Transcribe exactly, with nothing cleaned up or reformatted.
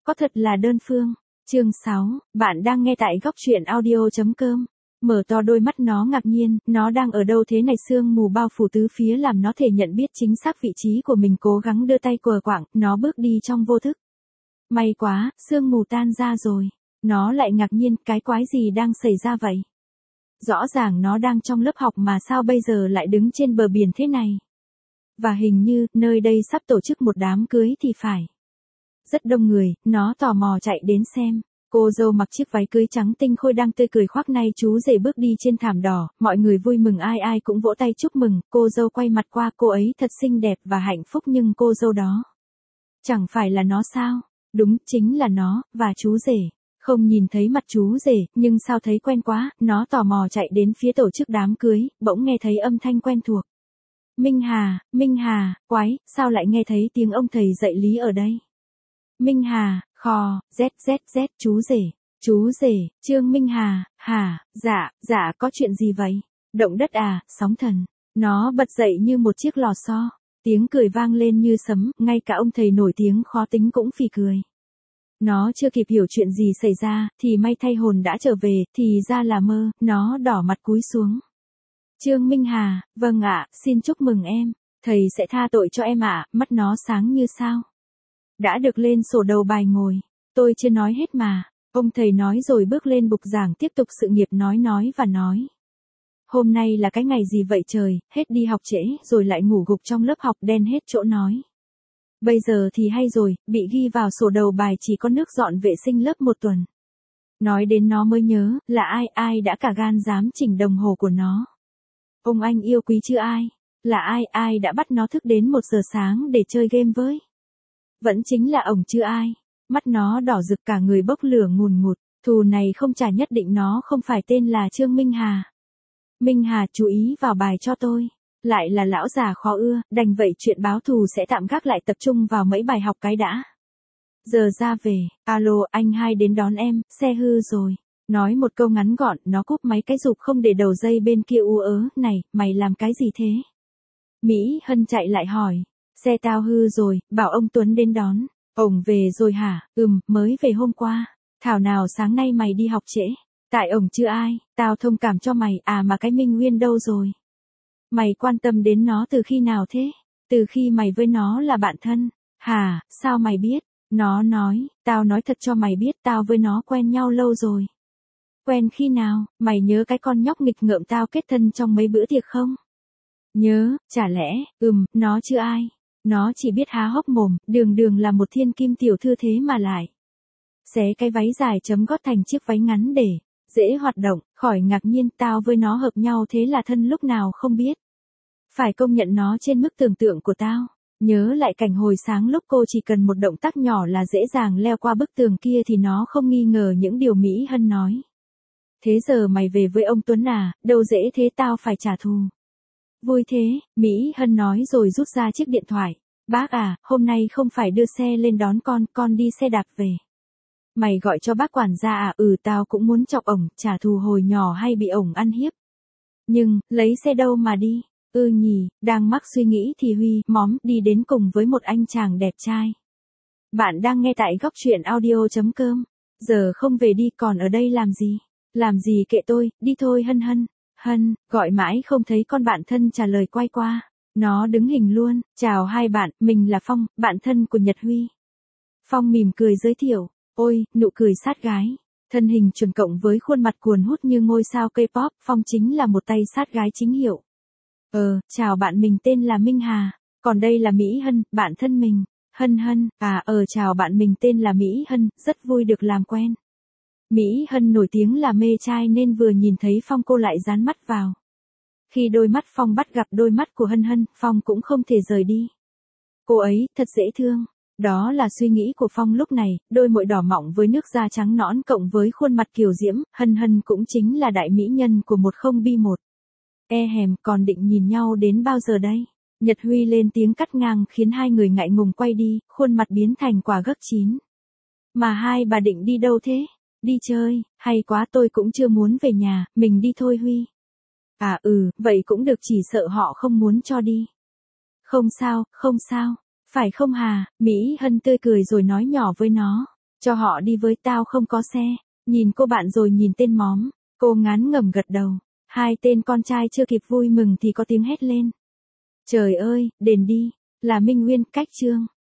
có thật là đơn phương. Chương sáu, bạn đang nghe tại góc truyện audio chấm com. Mở to đôi mắt nó ngạc nhiên, nó đang ở đâu thế này, sương mù bao phủ tứ phía làm nó thể nhận biết chính xác vị trí của mình, cố gắng đưa tay quờ quạng, nó bước đi trong vô thức. May quá, sương mù tan ra rồi. Nó lại ngạc nhiên, cái quái gì đang xảy ra vậy? Rõ ràng nó đang trong lớp học mà sao bây giờ lại đứng trên bờ biển thế này? Và hình như, nơi đây sắp tổ chức một đám cưới thì phải. Rất đông người, nó tò mò chạy đến xem. Cô dâu mặc chiếc váy cưới trắng tinh khôi đang tươi cười khoác nay chú rể bước đi trên thảm đỏ, mọi người vui mừng, ai ai cũng vỗ tay chúc mừng, cô dâu quay mặt qua, cô ấy thật xinh đẹp và hạnh phúc, nhưng cô dâu đó chẳng phải là nó sao? Đúng, chính là nó, và chú rể. Không nhìn thấy mặt chú rể, nhưng sao thấy quen quá, nó tò mò chạy đến phía tổ chức đám cưới, bỗng nghe thấy âm thanh quen thuộc. Minh Hà, Minh Hà, quái, sao lại nghe thấy tiếng ông thầy dạy lý ở đây? Minh Hà, khò, z z z, chú rể, chú rể, Trương Minh Hà, hả, dạ, dạ, có chuyện gì vậy? Động đất à, sóng thần. Nó bật dậy như một chiếc lò xo, tiếng cười vang lên như sấm, ngay cả ông thầy nổi tiếng khó tính cũng phì cười. Nó chưa kịp hiểu chuyện gì xảy ra, thì may thay hồn đã trở về, thì ra là mơ, nó đỏ mặt cúi xuống. Trương Minh Hà, vâng ạ, xin chúc mừng em, thầy sẽ tha tội cho em ạ, mắt nó sáng như sao. Đã được lên sổ đầu bài ngồi, tôi chưa nói hết mà, ông thầy nói rồi bước lên bục giảng tiếp tục sự nghiệp nói nói và nói. Hôm nay là cái ngày gì vậy trời, hết đi học trễ, rồi lại ngủ gục trong lớp học, đen hết chỗ nói. Bây giờ thì hay rồi, bị ghi vào sổ đầu bài chỉ có nước dọn vệ sinh lớp một tuần. Nói đến nó mới nhớ, là ai, ai đã cả gan dám chỉnh đồng hồ của nó. Ông anh yêu quý chứ ai, là ai, ai đã bắt nó thức đến một giờ sáng để chơi game với. Vẫn chính là ổng chứ ai, mắt nó đỏ rực cả người bốc lửa ngùn ngụt, thù này không trả, nhất định nó không phải tên là Trương Minh Hà. Minh Hà, chú ý vào bài cho tôi. Lại là lão già khó ưa, đành vậy chuyện báo thù sẽ tạm gác lại, tập trung vào mấy bài học cái đã. Giờ ra về, alo, anh hai đến đón em, xe hư rồi. Nói một câu ngắn gọn, nó cúp máy cái rụp không để đầu dây bên kia u ớ, này, mày làm cái gì thế? Mỹ Hân chạy lại hỏi, xe tao hư rồi, bảo ông Tuấn đến đón. Ổng về rồi hả? Ừm, mới về hôm qua. Thảo nào sáng nay mày đi học trễ? Tại ổng chưa ai, tao thông cảm cho mày, à mà cái Minh Nguyên đâu rồi? Mày quan tâm đến nó từ khi nào thế? Từ khi mày với nó là bạn thân. Hả, sao mày biết? Nó nói, tao nói thật cho mày biết, tao với nó quen nhau lâu rồi. Quen khi nào? Mày nhớ cái con nhóc nghịch ngợm tao kết thân trong mấy bữa tiệc không? Nhớ, chả lẽ, ừm, nó chưa ai. Nó chỉ biết há hốc mồm, đường đường là một thiên kim tiểu thư thế mà lại xé cái váy dài chấm gót thành chiếc váy ngắn để dễ hoạt động, khỏi ngạc nhiên, tao với nó hợp nhau thế là thân lúc nào không biết. Phải công nhận nó trên mức tưởng tượng của tao. Nhớ lại cảnh hồi sáng lúc cô chỉ cần một động tác nhỏ là dễ dàng leo qua bức tường kia thì nó không nghi ngờ những điều Mỹ Hân nói. Thế giờ mày về với ông Tuấn à, đâu dễ thế, tao phải trả thù. Vui thế, Mỹ Hân nói rồi rút ra chiếc điện thoại. Bác à, hôm nay không phải đưa xe lên đón con, con đi xe đạp về. Mày gọi cho bác quản gia à? Ừ, tao cũng muốn chọc ổng, trả thù hồi nhỏ hay bị ổng ăn hiếp. Nhưng, lấy xe đâu mà đi? Ừ nhỉ, đang mắc suy nghĩ thì Huy, móm, đi đến cùng với một anh chàng đẹp trai. Bạn đang nghe tại góc truyện audio chấm com. Giờ không về đi, còn ở đây làm gì? Làm gì kệ tôi, đi thôi Hân Hân. Hân, gọi mãi không thấy con bạn thân trả lời, quay qua. Nó đứng hình luôn, chào hai bạn, mình là Phong, bạn thân của Nhật Huy. Phong mỉm cười giới thiệu, ôi, nụ cười sát gái. Thân hình chuẩn cộng với khuôn mặt cuồn hút như ngôi sao K-pop, Phong chính là một tay sát gái chính hiệu. Ờ, chào bạn, mình tên là Minh Hà, còn đây là Mỹ Hân, bạn thân mình. Hân Hân, à ờ chào bạn, mình tên là Mỹ Hân, rất vui được làm quen. Mỹ Hân nổi tiếng là mê trai nên vừa nhìn thấy Phong cô lại dán mắt vào. Khi đôi mắt Phong bắt gặp đôi mắt của Hân Hân, Phong cũng không thể rời đi. Cô ấy, thật dễ thương. Đó là suy nghĩ của Phong lúc này, đôi môi đỏ mọng với nước da trắng nõn cộng với khuôn mặt kiều diễm, Hân Hân cũng chính là đại mỹ nhân của một không bi một. E hèm, còn định nhìn nhau đến bao giờ đây? Nhật Huy lên tiếng cắt ngang khiến hai người ngại ngùng quay đi, khuôn mặt biến thành quả gấc chín. Mà hai bà định đi đâu thế? Đi chơi, hay quá, tôi cũng chưa muốn về nhà, mình đi thôi Huy. À ừ, vậy cũng được, chỉ sợ họ không muốn cho đi. Không sao, không sao, phải không Hà? Mỹ Hân tươi cười rồi nói nhỏ với nó. Cho họ đi với, tao không có xe. Nhìn cô bạn rồi nhìn tên móm. Cô ngán ngẩm gật đầu. Hai tên con trai chưa kịp vui mừng thì có tiếng hét lên. Trời ơi, đền đi. Là Minh Nguyên, Cách Trương.